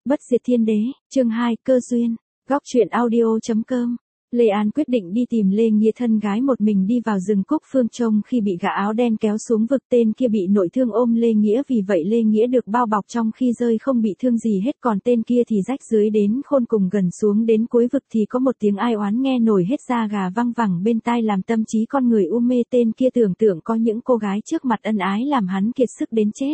Bất diệt thiên đế, chương 2, cơ duyên. Góc truyện audio.com. Lê An quyết định đi tìm Lê Nghĩa thân gái một mình đi vào rừng Cúc Phương Trông khi bị gã áo đen kéo xuống vực, tên kia bị nội thương ôm Lê Nghĩa, vì vậy Lê Nghĩa được bao bọc trong khi rơi không bị thương gì hết, còn tên kia thì rách dưới đến khôn cùng. Gần xuống đến cuối vực thì có một tiếng ai oán nghe nổi hết da gà văng vẳng bên tai, làm tâm trí con người u mê. Tên kia tưởng tượng có những cô gái trước mặt ân ái làm hắn kiệt sức đến chết.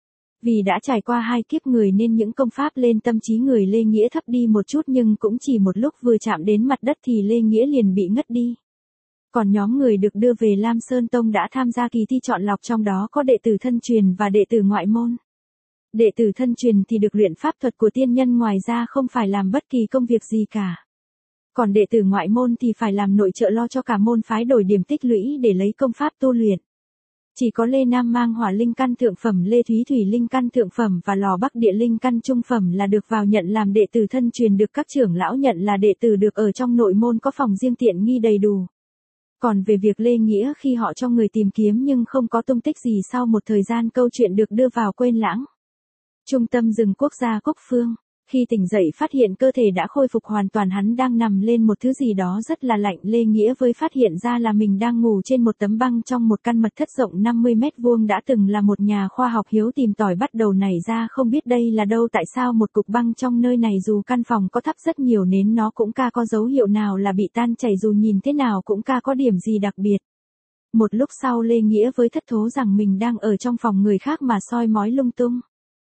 Vì đã trải qua 2 kiếp người nên những công pháp lên tâm trí người Lê Nghĩa thấp đi một chút, nhưng cũng chỉ một lúc vừa chạm đến mặt đất thì Lê Nghĩa liền bị ngất đi. Còn nhóm người được đưa về Lam Sơn Tông đã tham gia kỳ thi chọn lọc, trong đó có đệ tử thân truyền và đệ tử ngoại môn. Đệ tử thân truyền thì được luyện pháp thuật của tiên nhân, ngoài ra không phải làm bất kỳ công việc gì cả. Còn đệ tử ngoại môn thì phải làm nội trợ, lo cho cả môn phái đổi điểm tích lũy để lấy công pháp tu luyện. Chỉ có Lê Nam mang hỏa linh căn thượng phẩm, Lê Thúy thủy linh căn thượng phẩm và Lò Bắc địa linh căn trung phẩm là được vào nhận làm đệ tử thân truyền, được các trưởng lão nhận là đệ tử, được ở trong nội môn, có phòng riêng tiện nghi đầy đủ. Còn về việc Lê Nghĩa, khi họ cho người tìm kiếm nhưng không có tung tích gì, sau một thời gian câu chuyện được đưa vào quên lãng. Trung tâm rừng quốc gia Cúc Phương. Khi tỉnh dậy phát hiện cơ thể đã khôi phục hoàn toàn, hắn đang nằm lên một thứ gì đó rất là lạnh. Lê Nghĩa với phát hiện ra là mình đang ngủ trên một tấm băng trong một căn mật thất rộng 50 mét vuông. Đã từng là một nhà khoa học hiếu tìm tòi bắt đầu nảy ra không biết đây là đâu, tại sao một cục băng trong nơi này, dù căn phòng có thắp rất nhiều nến nó cũng có dấu hiệu nào là bị tan chảy, dù nhìn thế nào cũng có điểm gì đặc biệt. Một lúc sau Lê Nghĩa với thất thố rằng mình đang ở trong phòng người khác mà soi mói lung tung.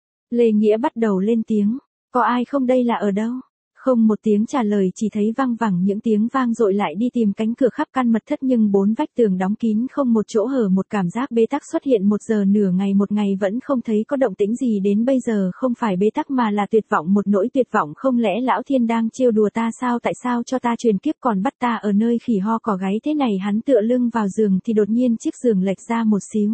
Lê Nghĩa bắt đầu lên tiếng. Có ai không, đây là ở đâu? Không một tiếng trả lời, chỉ thấy vang vẳng những tiếng vang dội. Lại đi tìm cánh cửa khắp căn mật thất nhưng 4 vách tường đóng kín, không một chỗ hở. Một cảm giác bế tắc xuất hiện. 1 giờ nửa ngày, một ngày vẫn không thấy có động tĩnh gì. Đến bây giờ không phải bế tắc mà là tuyệt vọng, một nỗi tuyệt vọng. Không lẽ lão thiên đang trêu đùa ta sao? Tại sao cho ta truyền kiếp còn bắt ta ở nơi khỉ ho cỏ gáy thế này? Hắn tựa lưng vào giường thì đột nhiên chiếc giường lệch ra một xíu.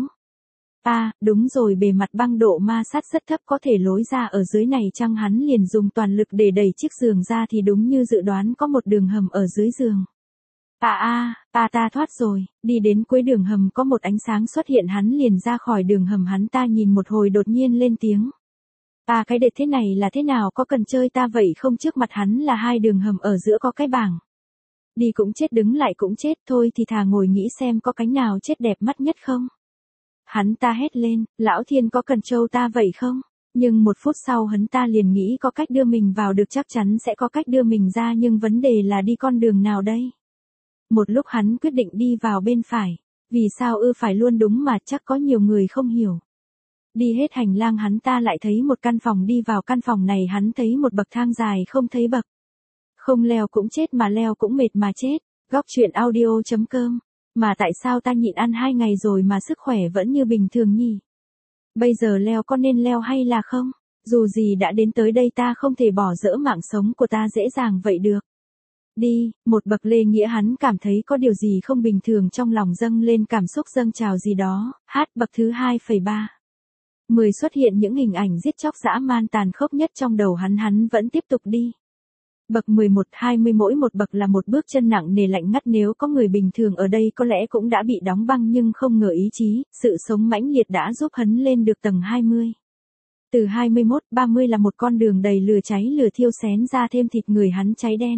Đúng rồi, bề mặt băng độ ma sát rất thấp, có thể lối ra ở dưới này chăng? Hắn liền dùng toàn lực để đẩy chiếc giường ra thì đúng như dự đoán, có một đường hầm ở dưới giường. Ta thoát rồi. Đi đến cuối đường hầm có một ánh sáng xuất hiện, hắn liền ra khỏi đường hầm. Hắn ta nhìn một hồi đột nhiên lên tiếng. Cái đệt thế này là thế nào, có cần chơi ta vậy không? Trước mặt hắn là 2 đường hầm, ở giữa có cái bảng. Đi cũng chết, đứng lại cũng chết, thôi thì thà ngồi nghĩ xem có cánh nào chết đẹp mắt nhất không. Hắn ta hét lên, lão thiên có cần trâu ta vậy không? Nhưng 1 phút sau hắn ta liền nghĩ có cách đưa mình vào được, chắc chắn sẽ có cách đưa mình ra, nhưng vấn đề là đi con đường nào đây? Một lúc hắn quyết định đi vào bên phải. Vì sao phải luôn đúng mà, chắc có nhiều người không hiểu. Đi hết hành lang hắn ta lại thấy một căn phòng, đi vào căn phòng này hắn thấy một bậc thang dài không thấy bậc. Không leo cũng chết mà leo cũng mệt mà chết. Góc truyện audio.com. Mà tại sao ta nhịn ăn 2 ngày rồi mà sức khỏe vẫn như bình thường nhỉ? Bây giờ leo có nên leo hay là không? Dù gì đã đến tới đây, ta không thể bỏ dỡ mạng sống của ta dễ dàng vậy được. Đi, một bậc. Lê Nghĩa hắn cảm thấy có điều gì không bình thường, trong lòng dâng lên cảm xúc dâng trào gì đó. Bậc thứ 2,3. 10 xuất hiện những hình ảnh giết chóc dã man tàn khốc nhất trong đầu hắn vẫn tiếp tục đi. Bậc 11, 20, mỗi một bậc là một bước chân nặng nề lạnh ngắt, nếu có người bình thường ở đây có lẽ cũng đã bị đóng băng, nhưng không ngờ ý chí, sự sống mãnh liệt đã giúp hắn lên được tầng 20. Từ 21, 30 là một con đường đầy lửa cháy, lửa thiêu xén ra thêm thịt người hắn cháy đen.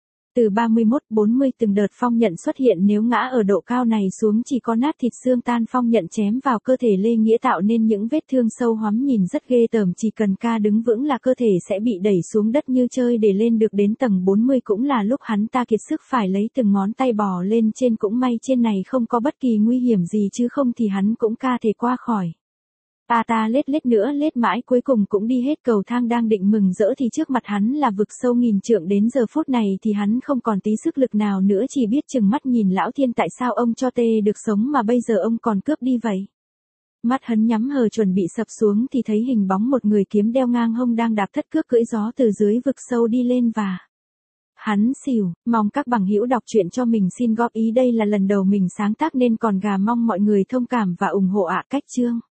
Từ 31, 40 từng đợt phong nhận xuất hiện, nếu ngã ở độ cao này xuống chỉ có nát thịt xương tan. Phong nhận chém vào cơ thể Lê Nghĩa tạo nên những vết thương sâu hoắm nhìn rất ghê tởm, chỉ cần đứng vững là cơ thể sẽ bị đẩy xuống đất như chơi. Để lên được đến tầng 40 cũng là lúc hắn ta kiệt sức, phải lấy từng ngón tay bò lên trên, cũng may trên này không có bất kỳ nguy hiểm gì, chứ không thì hắn cũng thể qua khỏi. Ta lết nữa lết mãi, cuối cùng cũng đi hết cầu thang. Đang định mừng rỡ thì trước mặt hắn là vực sâu nghìn trượng. Đến giờ phút này thì hắn không còn tí sức lực nào nữa, chỉ biết trừng mắt nhìn lão thiên, tại sao ông cho tê được sống mà bây giờ ông còn cướp đi vậy? Mắt hắn nhắm hờ chuẩn bị sập xuống thì thấy hình bóng một người, kiếm đeo ngang hông, đang đạp thất cước cưỡi gió từ dưới vực sâu đi lên và hắn xỉu. Mong các bằng hữu đọc truyện cho mình xin góp ý, đây là lần đầu mình sáng tác nên còn gà, mong mọi người thông cảm và ủng hộ cách chương.